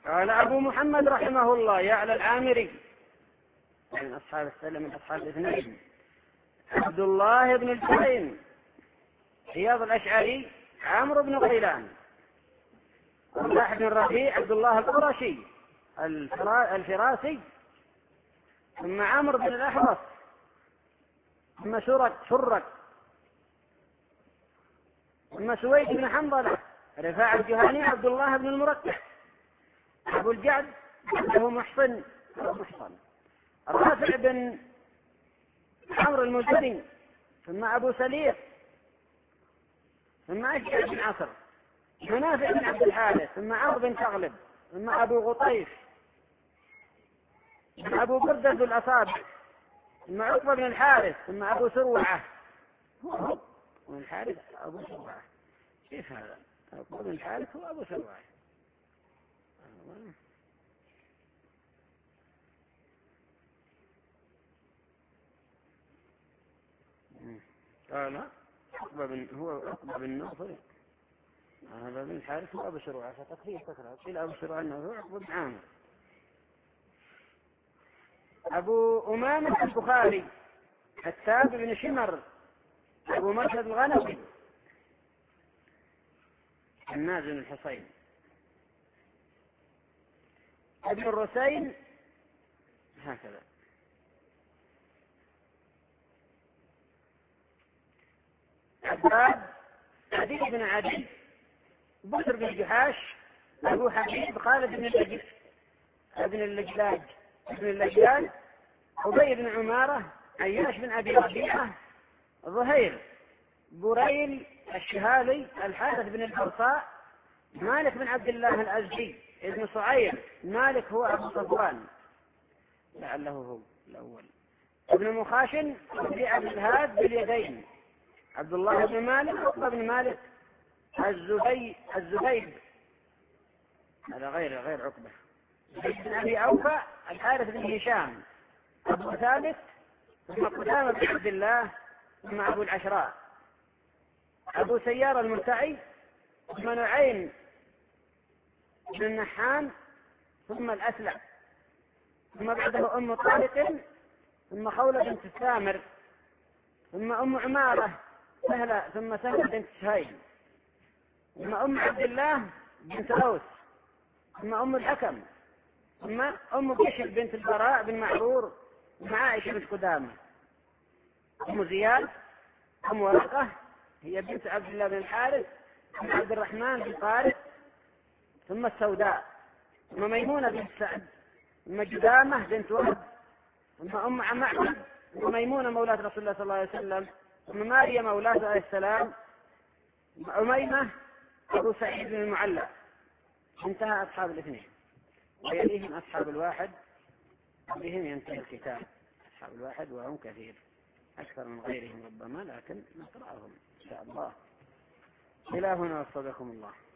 قال أبو محمد رحمه الله يعلى العامري من أصحاب السلم من أصحاب الاثنين عبد الله بن الجحيم عياض الأشعري عمرو بن غيلان رباح بن الربيع عبد الله القرشي الفراسي ثم عمرو بن الأحوص ثم شرك ثم سويد بن حنظلة رفاعة الجهني عبد الله بن المركب أبو الجعد له محصن رافع بن عمرو المزني ثم أبو سليم ثم أشجع بن عصر منافع بن عبد الحارث ثم عمرو بن تغلب ثم أبو غطيف ثم أبو بردة ذو الأصابع ثم عقبة بن الحارث ثم أبو سروعة من الحارث أبو سروعة كيف هذا؟ عقبة بن الحارث هو أبو سروعة قال هو عقبة بن نوفل هذا بن الحارث هو أبو سروعة فتكرار قيل أبو سروعة أنه هو عقبة بن عامر. أبو أمامة البخاري حتاب بن شمر أبو مرشد الغنوي النازل الحصين ابن الرسين هكذا. عباد عدي بن عدي بكر بن جحاش أبو حبيب خالد بن اللجلاج أبي بن عمارة عياش بن أبي ربيعة ظهير بريل الشهالي الحارث بن الحرصاء مالك بن عبد الله الأزدي ابن صعير مالك هو أبو صفوان لعله هو الأول ابن مخاشن ربيعة بن الهاد باليدين عبد الله بن مالك عقبة بن مالك الزبيب هذا غير عقبة بن أبي أوفى الحارث بن هشام أبو ثابت ثم قدامة بن عبد الله ثم أبو العشراء أبو سيار المرتعي ثم نعيم بن النحان ثم الأسلع ثم بعده أم طارق ثم خولة بنت السامر ثم أم عمارة ثم سهلة بنت سهيل ثم أم عبد الله بنت أوس ثم أم الحكم ثم أم بشر بنت البراء بن معرور مع عائشة بنت قدامة أم زياد أم ورقة هي بنت عبد الله بن الحارث ثم عبد الرحمن بن طارق ثم السوداء ثم ميمونة بنت سعد ثم جدامة بنت وهب ثم أم معبد ثم ميمونة مولاة رسول الله صلى الله عليه وسلم ثم ماريا مولاة عليه السلام ثم أميمة أبو سعيد بن المعلى. انتهى أصحاب الاثنين ويليهم أصحاب الواحد بهم ينتهي الكتاب. أصحاب الواحد وهم كثير أكثر من غيرهم ربما لكن نقرأهم إن شاء الله. إلى هنا وصدقكم الله.